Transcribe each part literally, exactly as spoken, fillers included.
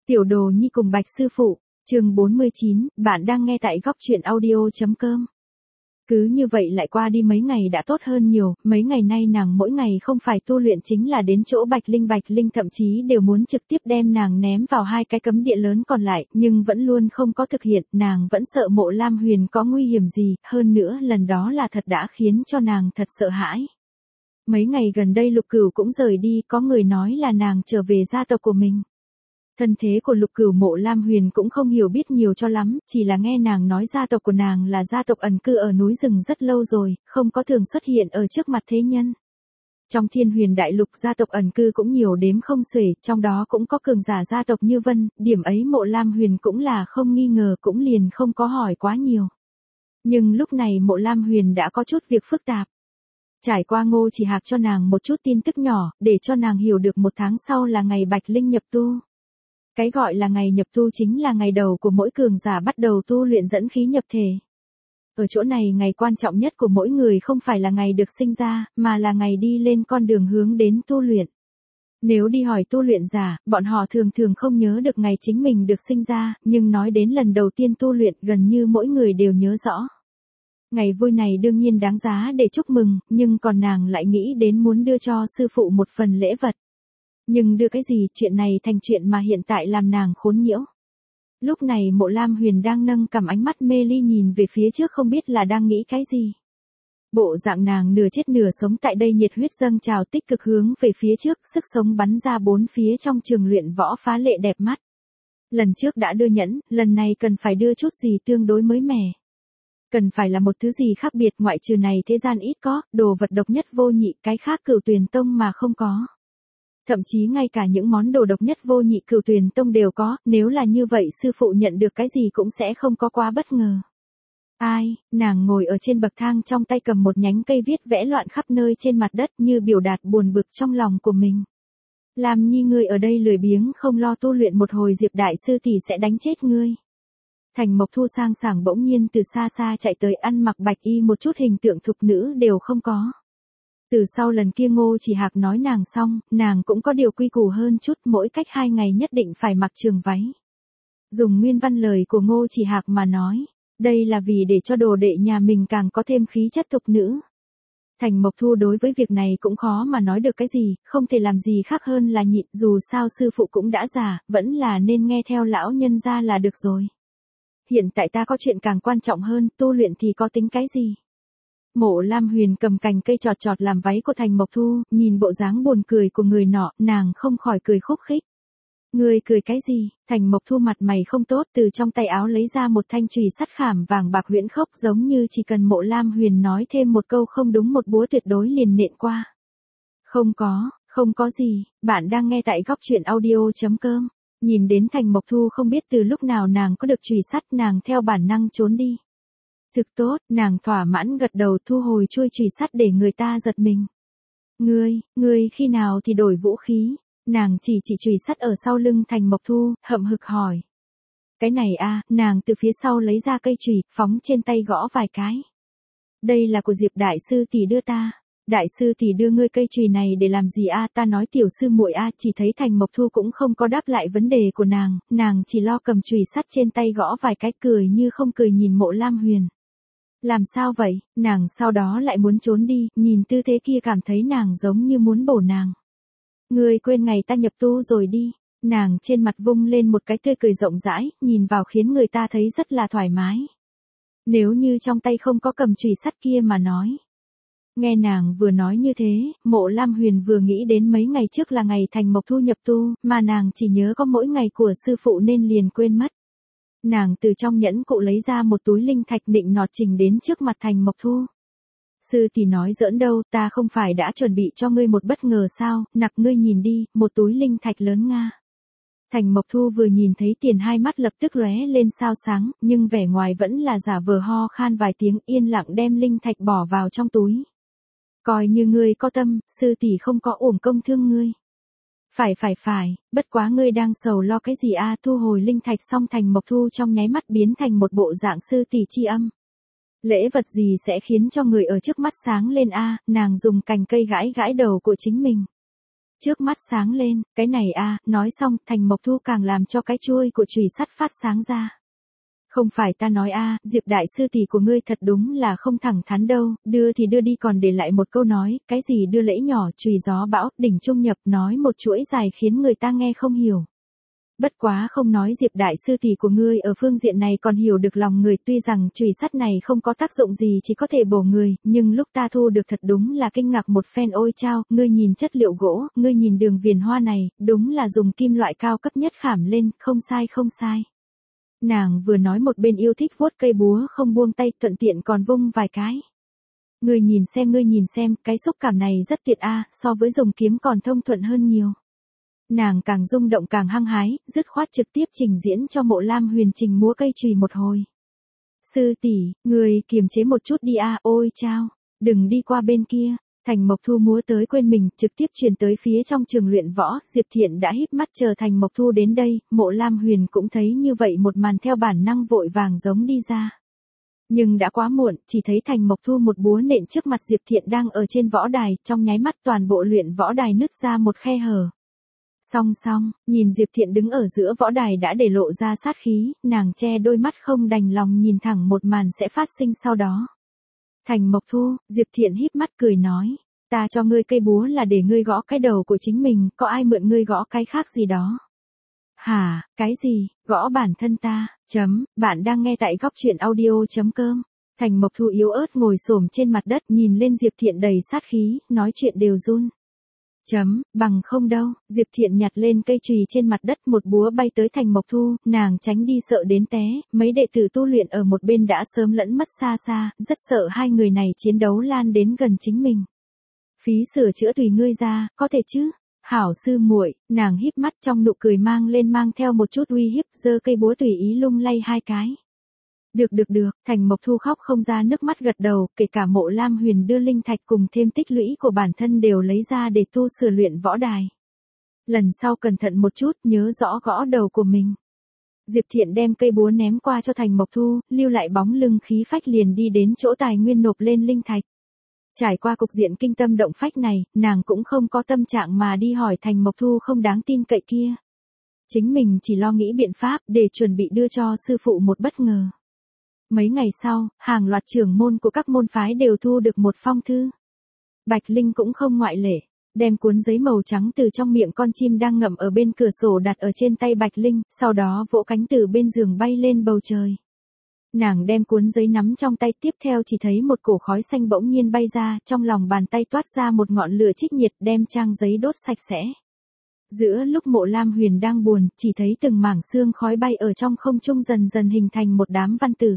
Tiểu Đồ Nhi cùng Bạch sư phụ, chương bốn mươi chín, bạn đang nghe tại góc truyện audio.com. Cứ như vậy lại qua đi mấy ngày đã tốt hơn nhiều, mấy ngày nay nàng mỗi ngày không phải tu luyện chính là đến chỗ Bạch Linh Bạch Linh thậm chí đều muốn trực tiếp đem nàng ném vào hai cái cấm địa lớn còn lại, nhưng vẫn luôn không có thực hiện, nàng vẫn sợ Mộ Lam Huyền có nguy hiểm gì, hơn nữa lần đó là thật đã khiến cho nàng thật sợ hãi. Mấy ngày gần đây Lục Cửu cũng rời đi, có người nói là nàng trở về gia tộc của mình. Thân thế của Lục Cửu Mộ Lam Huyền cũng không hiểu biết nhiều cho lắm, chỉ là nghe nàng nói gia tộc của nàng là gia tộc ẩn cư ở núi rừng rất lâu rồi, không có thường xuất hiện ở trước mặt thế nhân. Trong Thiên Huyền Đại Lục gia tộc ẩn cư cũng nhiều đếm không xuể, trong đó cũng có cường giả gia tộc như Vân, điểm ấy Mộ Lam Huyền cũng là không nghi ngờ, cũng liền không có hỏi quá nhiều. Nhưng lúc này Mộ Lam Huyền đã có chút việc phức tạp. Trải qua Ngô Chỉ Hạc cho nàng một chút tin tức nhỏ, để cho nàng hiểu được một tháng sau là ngày Bạch Linh nhập tu. Cái gọi là ngày nhập tu chính là ngày đầu của mỗi cường giả bắt đầu tu luyện dẫn khí nhập thể. Ở chỗ này ngày quan trọng nhất của mỗi người không phải là ngày được sinh ra, mà là ngày đi lên con đường hướng đến tu luyện. Nếu đi hỏi tu luyện giả, bọn họ thường thường không nhớ được ngày chính mình được sinh ra, nhưng nói đến lần đầu tiên tu luyện gần như mỗi người đều nhớ rõ. Ngày vui này đương nhiên đáng giá để chúc mừng, nhưng còn nàng lại nghĩ đến muốn đưa cho sư phụ một phần lễ vật. Nhưng đưa cái gì, chuyện này thành chuyện mà hiện tại làm nàng khốn nhiễu. Lúc này Mộ Lam Huyền đang nâng cầm ánh mắt mê ly nhìn về phía trước không biết là đang nghĩ cái gì. Bộ dạng nàng nửa chết nửa sống tại đây nhiệt huyết dâng trào tích cực hướng về phía trước, sức sống bắn ra bốn phía trong trường luyện võ phá lệ đẹp mắt. Lần trước đã đưa nhẫn, lần này cần phải đưa chút gì tương đối mới mẻ. Cần phải là một thứ gì khác biệt, ngoại trừ này thế gian ít có, đồ vật độc nhất vô nhị, cái khác Cửu Tuyền Tông mà không có. Thậm chí ngay cả những món đồ độc nhất vô nhị Cửu Tuyền Tông đều có, nếu là như vậy sư phụ nhận được cái gì cũng sẽ không có quá bất ngờ. Ai, nàng ngồi ở trên bậc thang trong tay cầm một nhánh cây viết vẽ loạn khắp nơi trên mặt đất như biểu đạt buồn bực trong lòng của mình. Làm Nhi ngươi ở đây lười biếng không lo tu luyện một hồi Diệp đại sư tỷ sẽ đánh chết ngươi. Thành Mộc Thu sang sảng bỗng nhiên từ xa xa chạy tới, ăn mặc bạch y một chút hình tượng thục nữ đều không có. Từ sau lần kia Ngô Chỉ Hạc nói nàng xong, nàng cũng có điều quy củ hơn chút, mỗi cách hai ngày nhất định phải mặc trường váy. Dùng nguyên văn lời của Ngô Chỉ Hạc mà nói, đây là vì để cho đồ đệ nhà mình càng có thêm khí chất thục nữ. Thành Mộc Thu đối với việc này cũng khó mà nói được cái gì, không thể làm gì khác hơn là nhịn, dù sao sư phụ cũng đã già, vẫn là nên nghe theo lão nhân gia là được rồi. Hiện tại ta có chuyện càng quan trọng hơn, tu luyện thì có tính cái gì? Mộ Lam Huyền cầm cành cây chọt chọt làm váy của Thành Mộc Thu, nhìn bộ dáng buồn cười của người nọ, nàng không khỏi cười khúc khích. Ngươi cười cái gì? Thành Mộc Thu mặt mày không tốt, từ trong tay áo lấy ra một thanh chùy sắt khảm vàng bạc huyễn khốc, giống như chỉ cần Mộ Lam Huyền nói thêm một câu không đúng một búa tuyệt đối liền nện qua. Không có, không có gì, bạn đang nghe tại góc truyện audio.com. Nhìn đến Thành Mộc Thu không biết từ lúc nào nàng có được chùy sắt, nàng theo bản năng trốn đi. Thực tốt, nàng thỏa mãn gật đầu thu hồi chuôi chùy sắt để người ta giật mình. Ngươi, ngươi khi nào thì đổi vũ khí? Nàng chỉ chỉ chùy sắt ở sau lưng Thành Mộc Thu, hậm hực hỏi. Cái này a, nàng từ phía sau lấy ra cây chùy, phóng trên tay gõ vài cái. Đây là của Diệp đại sư tỷ đưa ta. Đại sư tỷ đưa ngươi cây chùy này để làm gì a? Ta nói tiểu sư muội a, chỉ thấy Thành Mộc Thu cũng không có đáp lại vấn đề của nàng, nàng chỉ lo cầm chùy sắt trên tay gõ vài cái, cười như không cười nhìn Mộ Lam Huyền. Làm sao vậy? Nàng sau đó lại muốn trốn đi, nhìn tư thế kia cảm thấy nàng giống như muốn bổ nàng. Ngươi quên ngày ta nhập tu rồi đi. Nàng trên mặt vung lên một cái tươi cười rộng rãi, nhìn vào khiến người ta thấy rất là thoải mái. Nếu như trong tay không có cầm chùy sắt kia mà nói. Nghe nàng vừa nói như thế, Mộ Lam Huyền vừa nghĩ đến mấy ngày trước là ngày Thành Mộc Thu nhập tu, mà nàng chỉ nhớ có mỗi ngày của sư phụ nên liền quên mất. Nàng từ trong nhẫn cụ lấy ra một túi linh thạch định nọt trình đến trước mặt Thành Mộc Thu. Sư tỷ nói giỡn đâu, ta không phải đã chuẩn bị cho ngươi một bất ngờ sao, nặc ngươi nhìn đi, một túi linh thạch lớn nga. Thành Mộc Thu vừa nhìn thấy tiền hai mắt lập tức lóe lên sao sáng, nhưng vẻ ngoài vẫn là giả vờ ho khan vài tiếng, yên lặng đem linh thạch bỏ vào trong túi. Coi như ngươi có tâm, sư tỷ không có uổng công thương ngươi. Phải phải phải, bất quá ngươi đang sầu lo cái gì a? Thu hồi linh thạch xong Thành Mộc Thu trong nháy mắt biến thành một bộ dạng sư tỷ chi âm. Lễ vật gì sẽ khiến cho người ở trước mắt sáng lên a? Nàng dùng cành cây gãi gãi đầu của chính mình. Trước mắt sáng lên, cái này a, nói xong, Thành Mộc Thu càng làm cho cái chuôi của chùy sắt phát sáng ra. Không phải ta nói a, Diệp đại sư tỷ của ngươi thật đúng là không thẳng thắn đâu, đưa thì đưa đi còn để lại một câu nói, cái gì đưa lễ nhỏ, chùy gió bão, đỉnh trung nhập, nói một chuỗi dài khiến người ta nghe không hiểu. Bất quá không nói Diệp đại sư tỷ của ngươi ở phương diện này còn hiểu được lòng người, tuy rằng chùy sắt này không có tác dụng gì chỉ có thể bổ người, nhưng lúc ta thu được thật đúng là kinh ngạc một phen. Ôi chao, ngươi nhìn chất liệu gỗ, ngươi nhìn đường viền hoa này, đúng là dùng kim loại cao cấp nhất khảm lên, không sai không sai. Nàng vừa nói một bên yêu thích vuốt cây búa không buông tay, thuận tiện còn vung vài cái. Ngươi nhìn xem, ngươi nhìn xem, cái xúc cảm này rất tuyệt a, so với dùng kiếm còn thông thuận hơn nhiều. Nàng càng rung động càng hăng hái, dứt khoát trực tiếp trình diễn cho Mộ Lam Huyền trình múa cây chùy một hồi. Sư tỷ, người kiềm chế một chút đi a, ôi chao, đừng đi qua bên kia. Thành Mộc Thu múa tới quên mình, trực tiếp truyền tới phía trong trường luyện võ, Diệp Thiện đã híp mắt chờ Thành Mộc Thu đến đây, Mộ Lam Huyền cũng thấy như vậy một màn theo bản năng vội vàng giống đi ra. Nhưng đã quá muộn, chỉ thấy Thành Mộc Thu một búa nện trước mặt Diệp Thiện đang ở trên võ đài, trong nháy mắt toàn bộ luyện võ đài nứt ra một khe hở. Song song, nhìn Diệp Thiện đứng ở giữa võ đài đã để lộ ra sát khí, nàng che đôi mắt không đành lòng nhìn thẳng một màn sẽ phát sinh sau đó. Thành Mộc Thu, Diệp Thiện híp mắt cười nói, ta cho ngươi cây búa là để ngươi gõ cái đầu của chính mình, có ai mượn ngươi gõ cái khác gì đó. Hả, cái gì, gõ bản thân ta, chấm, bạn đang nghe tại góc truyện audio chấm com. Thành Mộc Thu yếu ớt ngồi xổm trên mặt đất nhìn lên Diệp Thiện đầy sát khí, nói chuyện đều run. Chấm, bằng không đâu, Diệp Thiện nhặt lên cây chùy trên mặt đất, một búa bay tới Thành Mộc Thu, nàng tránh đi sợ đến té, mấy đệ tử tu luyện ở một bên đã sớm lẫn mất xa xa, rất sợ hai người này chiến đấu lan đến gần chính mình. Phí sửa chữa tùy ngươi ra, có thể chứ? Hảo sư muội, nàng híp mắt trong nụ cười mang lên mang theo một chút uy hiếp, giơ cây búa tùy ý lung lay hai cái. Được được được, Thành Mộc Thu khóc không ra nước mắt gật đầu, kể cả Mộ Lam Huyền đưa linh thạch cùng thêm tích lũy của bản thân đều lấy ra để tu sửa luyện võ đài. Lần sau cẩn thận một chút, nhớ rõ gõ đầu của mình. Diệp Thiện đem cây búa ném qua cho Thành Mộc Thu, lưu lại bóng lưng khí phách liền đi đến chỗ tài nguyên nộp lên linh thạch. Trải qua cục diện kinh tâm động phách này, nàng cũng không có tâm trạng mà đi hỏi Thành Mộc Thu không đáng tin cậy kia. Chính mình chỉ lo nghĩ biện pháp để chuẩn bị đưa cho sư phụ một bất ngờ. Mấy ngày sau, hàng loạt trưởng môn của các môn phái đều thu được một phong thư. Bạch Linh cũng không ngoại lệ, đem cuốn giấy màu trắng từ trong miệng con chim đang ngậm ở bên cửa sổ đặt ở trên tay Bạch Linh, sau đó vỗ cánh từ bên giường bay lên bầu trời. Nàng đem cuốn giấy nắm trong tay, tiếp theo chỉ thấy một cổ khói xanh bỗng nhiên bay ra, trong lòng bàn tay toát ra một ngọn lửa trích nhiệt đem trang giấy đốt sạch sẽ. Giữa lúc Mộ Lam Huyền đang buồn, chỉ thấy từng mảng xương khói bay ở trong không trung dần dần hình thành một đám văn tử.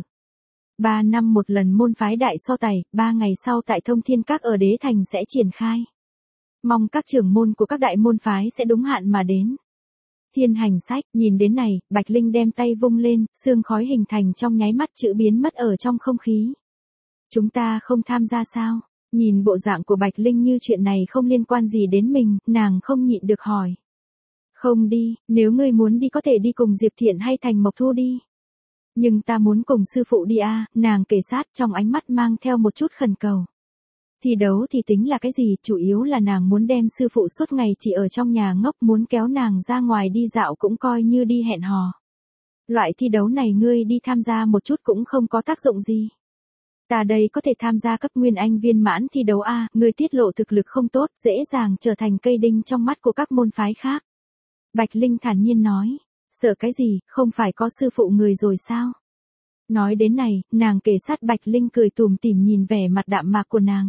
Ba năm một lần môn phái đại so tài, ba ngày sau tại Thông Thiên Các ở Đế Thành sẽ triển khai. Mong các trưởng môn của các đại môn phái sẽ đúng hạn mà đến. Thiên hành sách, nhìn đến này, Bạch Linh đem tay vung lên, xương khói hình thành trong nháy mắt chữ biến mất ở trong không khí. Chúng ta không tham gia sao? Nhìn bộ dạng của Bạch Linh như chuyện này không liên quan gì đến mình, nàng không nhịn được hỏi. Không đi, nếu ngươi muốn đi có thể đi cùng Diệp Thiện hay Thành Mộc Thu đi. Nhưng ta muốn cùng sư phụ đi a, nàng kể sát trong ánh mắt mang theo một chút khẩn cầu. Thi đấu thì tính là cái gì, chủ yếu là nàng muốn đem sư phụ suốt ngày chỉ ở trong nhà ngốc, muốn kéo nàng ra ngoài đi dạo cũng coi như đi hẹn hò. Loại thi đấu này ngươi đi tham gia một chút cũng không có tác dụng gì. Ta đây có thể tham gia cấp nguyên anh viên mãn thi đấu a, ngươi tiết lộ thực lực không tốt, dễ dàng trở thành cây đinh trong mắt của các môn phái khác. Bạch Linh thản nhiên nói, sợ cái gì, không phải có sư phụ người rồi sao? Nói đến này, nàng kể sát Bạch Linh cười tủm tỉm nhìn vẻ mặt đạm mạc của nàng.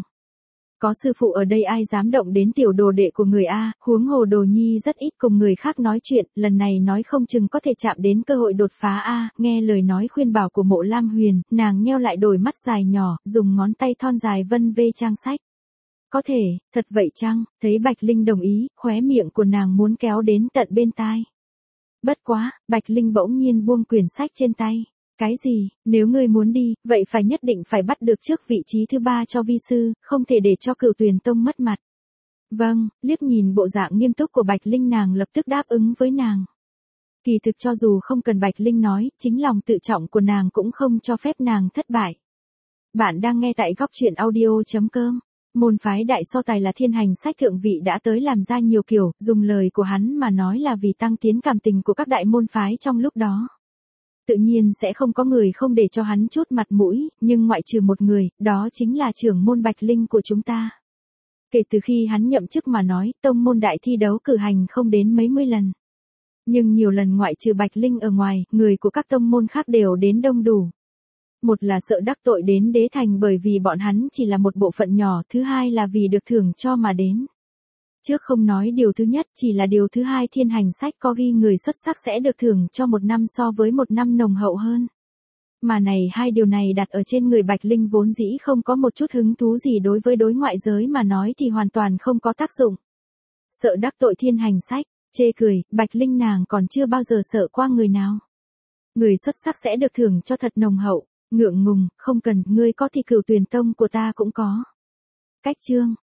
Có sư phụ ở đây ai dám động đến tiểu đồ đệ của người A, huống hồ Đồ Nhi rất ít cùng người khác nói chuyện, lần này nói không chừng có thể chạm đến cơ hội đột phá A, nghe lời nói khuyên bảo của Mộ Lam Huyền, nàng nheo lại đôi mắt dài nhỏ, dùng ngón tay thon dài vân vê trang sách. Có thể, thật vậy chăng, thấy Bạch Linh đồng ý, khóe miệng của nàng muốn kéo đến tận bên tai. Bất quá, Bạch Linh bỗng nhiên buông quyển sách trên tay. Cái gì, nếu ngươi muốn đi, vậy phải nhất định phải bắt được trước vị trí thứ ba cho vi sư, không thể để cho Cửu Tuyền Tông mất mặt. Vâng, liếc nhìn bộ dạng nghiêm túc của Bạch Linh nàng lập tức đáp ứng với nàng. Kỳ thực cho dù không cần Bạch Linh nói, chính lòng tự trọng của nàng cũng không cho phép nàng thất bại. Bạn đang nghe tại góc truyện audio chấm com. Môn phái đại so tài là thiên hành sách thượng vị đã tới làm ra nhiều kiểu, dùng lời của hắn mà nói là vì tăng tiến cảm tình của các đại môn phái trong lúc đó. Tự nhiên sẽ không có người không để cho hắn chút mặt mũi, nhưng ngoại trừ một người, đó chính là trưởng môn Bạch Linh của chúng ta. Kể từ khi hắn nhậm chức mà nói, tông môn đại thi đấu cử hành không đến mấy mươi lần. Nhưng nhiều lần ngoại trừ Bạch Linh ở ngoài, người của các tông môn khác đều đến đông đủ. Một là sợ đắc tội đến đế thành bởi vì bọn hắn chỉ là một bộ phận nhỏ, thứ hai là vì được thưởng cho mà đến. Trước không nói điều thứ nhất, chỉ là điều thứ hai thiên hành sách có ghi người xuất sắc sẽ được thưởng cho một năm so với một năm nồng hậu hơn. Mà này hai điều này đặt ở trên người Bạch Linh vốn dĩ không có một chút hứng thú gì đối với đối ngoại giới mà nói thì hoàn toàn không có tác dụng. Sợ đắc tội thiên hành sách, chê cười, Bạch Linh nàng còn chưa bao giờ sợ qua người nào. Người xuất sắc sẽ được thưởng cho thật nồng hậu, ngượng ngùng, không cần, ngươi có thì Cửu Tuyền Tông của ta cũng có. Cách chương